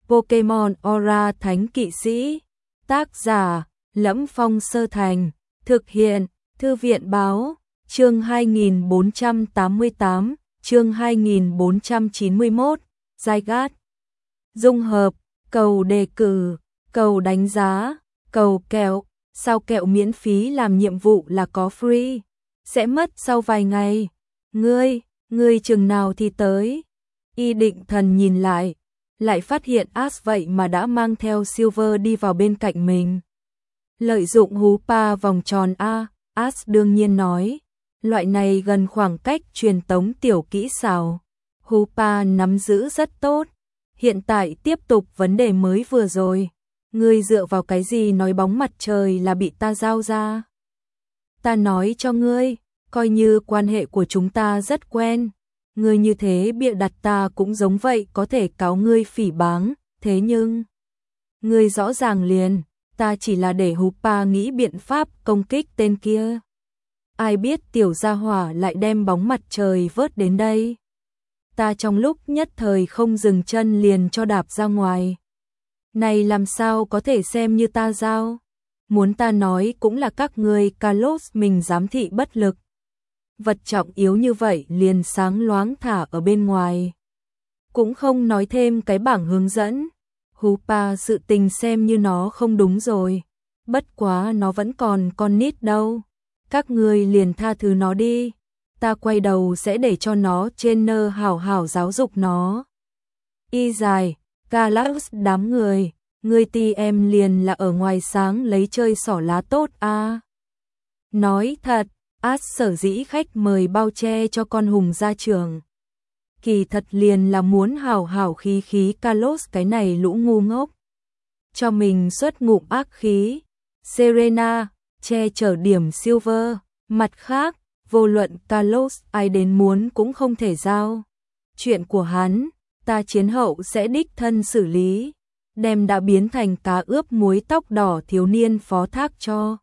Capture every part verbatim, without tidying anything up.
Pokemon Aura Thánh Kỵ Sĩ. Tác giả: Lẫm Phong Sơ Thành. Thực hiện: Thư viện báo. Chương hai nghìn bốn trăm tám mươi tám, chương hai nghìn bốn trăm chín mươi mốt. Zygarde. Dung hợp, cầu đề cử, cầu đánh giá, cầu kẹo. Sao kẹo miễn phí làm nhiệm vụ là có free, sẽ mất sau vài ngày. Ngươi, ngươi chừng nào thì tới? Y Định Thần nhìn lại, lại phát hiện Ash vậy mà đã mang theo Silver đi vào bên cạnh mình. Lợi dụng hú pa vòng tròn A, Ash đương nhiên nói, loại này gần khoảng cách truyền tống tiểu kỹ xảo. Hú pa nắm giữ rất tốt. Hiện tại tiếp tục vấn đề mới vừa rồi. Ngươi dựa vào cái gì nói bóng mặt trời là bị ta giao ra? Ta nói cho ngươi, coi như quan hệ của chúng ta rất quen. Ngươi như thế bịa đặt ta cũng giống vậy có thể cáo ngươi phỉ báng, thế nhưng... Ngươi rõ ràng liền, ta chỉ là để hú pa nghĩ biện pháp công kích tên kia. Ai biết tiểu gia hỏa lại đem bóng mặt trời vớt đến đây. Ta trong lúc nhất thời không dừng chân liền cho đạp ra ngoài. Này làm sao có thể xem như ta giao? Muốn ta nói cũng là các ngươi Kalos mình giám thị bất lực. Vật trọng yếu như vậy liền sáng loáng thả ở bên ngoài. Cũng không nói thêm cái bảng hướng dẫn. Hú pa sự tình xem như nó không đúng rồi. Bất quá nó vẫn còn con nít đâu. Các ngươi liền tha thứ nó đi. Ta quay đầu sẽ để cho nó trên nơ hảo hảo giáo dục nó. Y dài, Kalos đám người, người ti em liền là ở ngoài sáng lấy chơi xỏ lá tốt a. À. Nói thật, Ash sở dĩ khách mời bao che cho con hùng ra trường. Kỳ thật liền là muốn hảo hảo khí khí Kalos cái này lũ ngu ngốc. Cho mình xuất ngụm ác khí. Serena, che chở điểm Silver, mặt khác, vô luận Kalos ai đến muốn cũng không thể giao. Chuyện của hắn, ta chiến hậu sẽ đích thân xử lý, đem đã biến thành cá ướp muối tóc đỏ thiếu niên phó thác cho.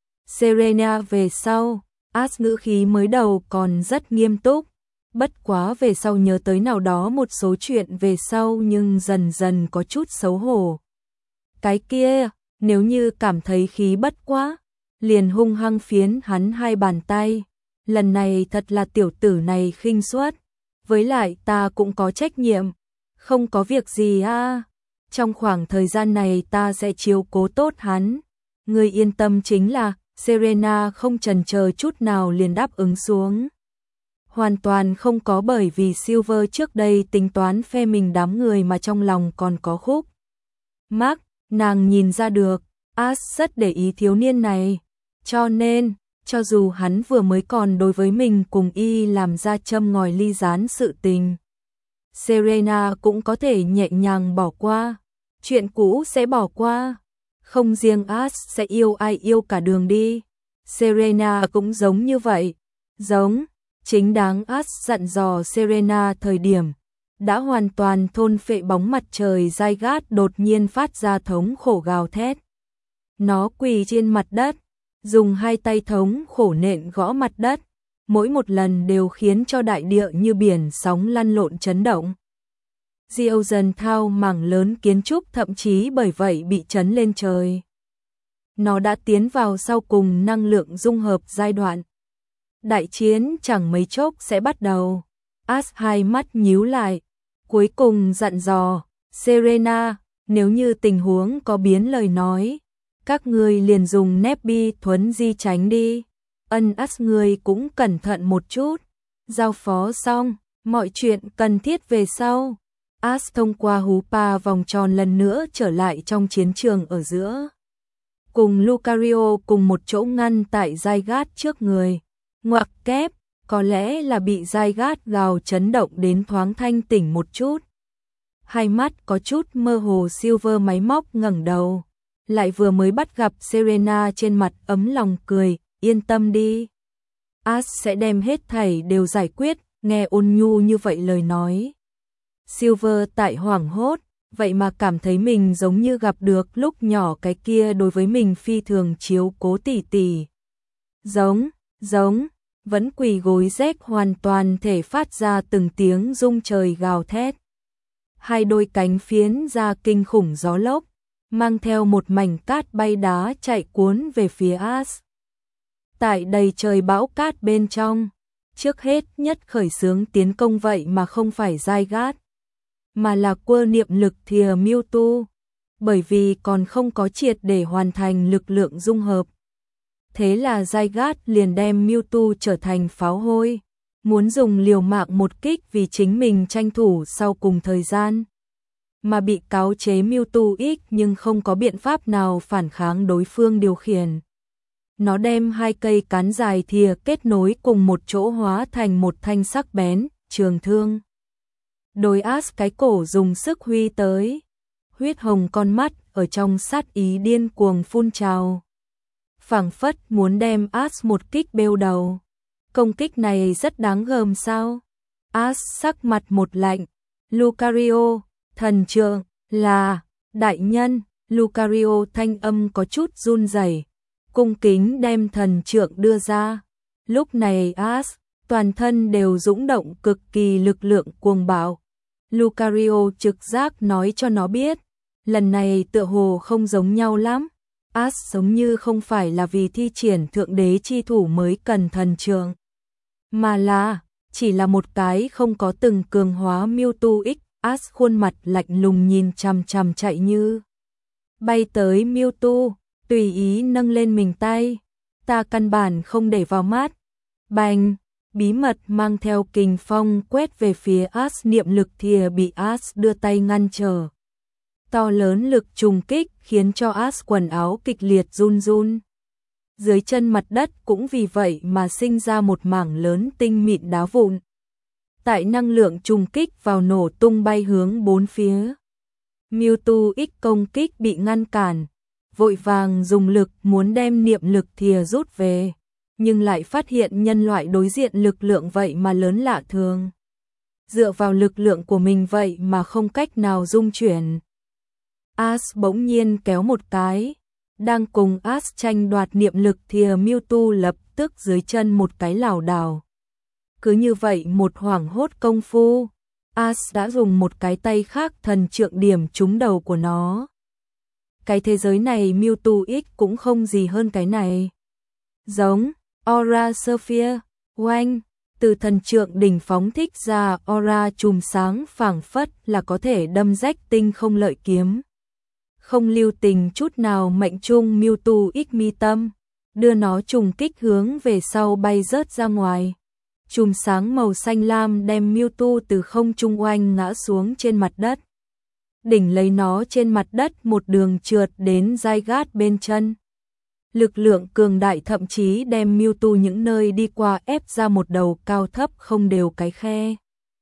Serena về sau, Ash ngữ khí mới đầu còn rất nghiêm túc, bất quá về sau nhớ tới nào đó một số chuyện về sau nhưng dần dần có chút xấu hổ. Cái kia, nếu như cảm thấy khí bất quá, liền hung hăng phiến hắn hai bàn tay. Lần này thật là tiểu tử này khinh suất, với lại ta cũng có trách nhiệm, không có việc gì a. À. Trong khoảng thời gian này ta sẽ chiếu cố tốt hắn. Ngươi yên tâm chính là, Serena không chần chờ chút nào liền đáp ứng xuống. Hoàn toàn không có bởi vì Silver trước đây tính toán phe mình đám người mà trong lòng còn có khúc. Mark, nàng nhìn ra được, Ash rất để ý thiếu niên này, cho nên... Cho dù hắn vừa mới còn đối với mình cùng y làm ra châm ngòi ly gián sự tình, Serena cũng có thể nhẹ nhàng bỏ qua. Chuyện cũ sẽ bỏ qua. Không riêng Ash sẽ yêu ai yêu cả đường đi. Serena cũng giống như vậy. Giống, chính đáng Ash dặn dò Serena thời điểm, đã hoàn toàn thôn phệ bóng mặt trời Zygarde đột nhiên phát ra thống khổ gào thét. Nó quỳ trên mặt đất, dùng hai tay thống khổ nện gõ mặt đất, mỗi một lần đều khiến cho đại địa như biển sóng lăn lộn chấn động. Diêu dần thao mảng lớn kiến trúc thậm chí bởi vậy bị chấn lên trời. Nó đã tiến vào sau cùng năng lượng dung hợp giai đoạn. Đại chiến chẳng mấy chốc sẽ bắt đầu. Ash hai mắt nhíu lại, cuối cùng dặn dò, Serena, nếu như tình huống có biến lời nói, các ngươi liền dùng nép bi thuấn di tránh đi. Ân Ash ngươi cũng cẩn thận một chút. Giao phó xong, mọi chuyện cần thiết về sau. Ash thông qua hú pa vòng tròn lần nữa trở lại trong chiến trường ở giữa. Cùng Lucario cùng một chỗ ngăn tại Zygarde trước người. Ngoặc kép, có lẽ là bị Zygarde gào chấn động đến thoáng thanh tỉnh một chút. Hai mắt có chút mơ hồ Silver máy móc ngẩng đầu. Lại vừa mới bắt gặp Serena trên mặt ấm lòng cười, yên tâm đi. Ash sẽ đem hết thảy đều giải quyết, nghe ôn nhu như vậy lời nói. Silver tại hoảng hốt, vậy mà cảm thấy mình giống như gặp được lúc nhỏ cái kia đối với mình phi thường chiếu cố tỉ tỉ. Giống, giống, vẫn quỳ gối rách hoàn toàn thể phát ra từng tiếng rung trời gào thét. hai đôi cánh phiến ra kinh khủng gió lốc, mang theo một mảnh cát bay đá chạy cuốn về phía Ash. Tại đầy trời bão cát bên trong, trước hết nhất khởi xướng tiến công vậy mà không phải Zygarde, mà là quơ niệm lực thìa Mewtwo, bởi vì còn không có triệt để hoàn thành lực lượng dung hợp. Thế là Zygarde liền đem Mewtwo trở thành pháo hôi, muốn dùng liều mạng một kích vì chính mình tranh thủ sau cùng thời gian. Mà bị cáo chế Mewtwo ít nhưng không có biện pháp nào phản kháng đối phương điều khiển. Nó đem hai cây cán dài thìa kết nối cùng một chỗ hóa thành một thanh sắc bén, trường thương. Đối Ash cái cổ dùng sức huy tới, huyết hồng con mắt ở trong sát ý điên cuồng phun trào, phảng phất muốn đem Ash một kích bêu đầu. Công kích này rất đáng gờm sao? Ash sắc mặt một lạnh. Lucario, thần trượng, là, đại nhân. Lucario thanh âm có chút run rẩy, cung kính đem thần trượng đưa ra. Lúc này Ash, toàn thân đều dũng động cực kỳ lực lượng cuồng bạo. Lucario trực giác nói cho nó biết, lần này tựa hồ không giống nhau lắm. Ash giống như không phải là vì thi triển thượng đế chi thủ mới cần thần trượng, mà là chỉ là một cái không có từng cường hóa Mewtwo X. Ash khuôn mặt lạnh lùng nhìn chằm chằm chạy như bay tới Mewtwo, tùy ý nâng lên mình tay. Ta căn bản không để vào mắt. Bành, bí mật mang theo kình phong quét về phía Ash, niệm lực thìa bị Ash đưa tay ngăn trở. To lớn lực trùng kích khiến cho Ash quần áo kịch liệt run run. Dưới chân mặt đất cũng vì vậy mà sinh ra một mảng lớn tinh mịn đá vụn. Tại năng lượng trùng kích vào nổ tung bay hướng bốn phía. Mewtwo X công kích bị ngăn cản, vội vàng dùng lực muốn đem niệm lực thìa rút về, nhưng lại phát hiện nhân loại đối diện lực lượng vậy mà lớn lạ thường. Dựa vào lực lượng của mình vậy mà không cách nào dung chuyển. Ash bỗng nhiên kéo một cái, đang cùng Ash tranh đoạt niệm lực thìa Mewtwo lập tức dưới chân một cái lảo đảo. Cứ như vậy một hoảng hốt công phu, Ash đã dùng một cái tay khác thần trượng điểm trúng đầu của nó. Cái thế giới này Mewtwo X cũng không gì hơn cái này. Giống, Aura Sphere, oanh, từ thần trượng đỉnh phóng thích ra aura chùm sáng phảng phất là có thể đâm rách tinh không lợi kiếm. Không lưu tình chút nào mệnh trung Mewtwo X mi tâm, đưa nó trùng kích hướng về sau bay rớt ra ngoài. Chùm sáng màu xanh lam đem Mewtwo từ không trung oanh ngã xuống trên mặt đất. Đỉnh lấy nó trên mặt đất một đường trượt đến Zygarde bên chân. Lực lượng cường đại thậm chí đem Mewtwo những nơi đi qua ép ra một đầu cao thấp không đều cái khe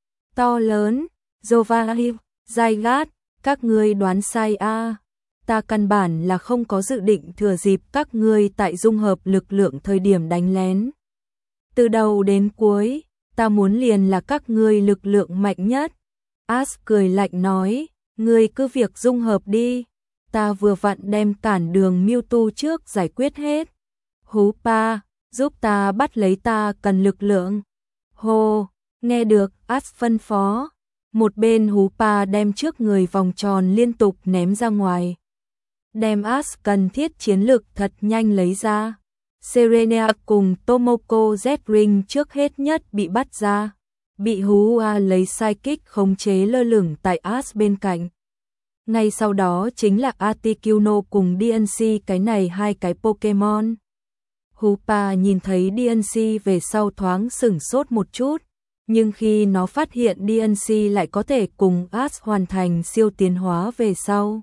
to lớn. Giovanni, Zygarde, các ngươi đoán sai a. À. Ta căn bản là không có dự định thừa dịp các ngươi tại dung hợp lực lượng thời điểm đánh lén. Từ đầu đến cuối, ta muốn liền là các ngươi lực lượng mạnh nhất. Ash cười lạnh nói, ngươi cứ việc dung hợp đi. Ta vừa vặn đem cản đường Mewtwo trước giải quyết hết. Hoopa, giúp ta bắt lấy, ta cần lực lượng. Hô, nghe được Ash phân phó. Một bên Hoopa đem trước người vòng tròn liên tục ném ra ngoài. Đem Ash cần thiết chiến lực thật nhanh lấy ra. Serena cùng Tomoko Z-Ring trước hết nhất bị bắt ra. Bị Hua lấy Psychic khống chế lơ lửng tại Ash bên cạnh. Ngay sau đó chính là Articuno cùng đê en xê, cái này hai cái Pokemon. Hoopa nhìn thấy đê en xê về sau thoáng sửng sốt một chút, nhưng khi nó phát hiện đê en xê lại có thể cùng Ash hoàn thành siêu tiến hóa về sau,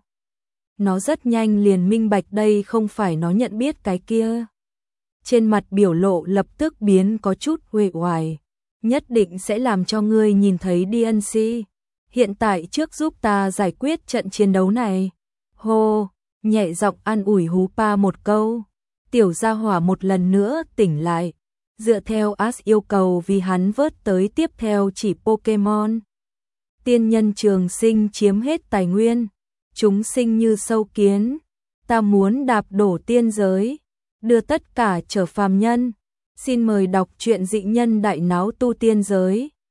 nó rất nhanh liền minh bạch đây không phải nó nhận biết cái kia. Trên mặt biểu lộ lập tức biến có chút uể oải. Nhất định sẽ làm cho ngươi nhìn thấy đê en xê. Hiện tại trước giúp ta giải quyết trận chiến đấu này. Hô, nhẹ giọng an ủi Hoopa một câu. Tiểu gia hỏa một lần nữa tỉnh lại. Dựa theo Ash yêu cầu vì hắn vớt tới tiếp theo chỉ Pokemon. Tiên nhân trường sinh chiếm hết tài nguyên. Chúng sinh như sâu kiến. Ta muốn đạp đổ tiên giới. Đưa tất cả trở phàm nhân. Xin mời đọc truyện Dị Nhân Đại Náo Tu Tiên Giới.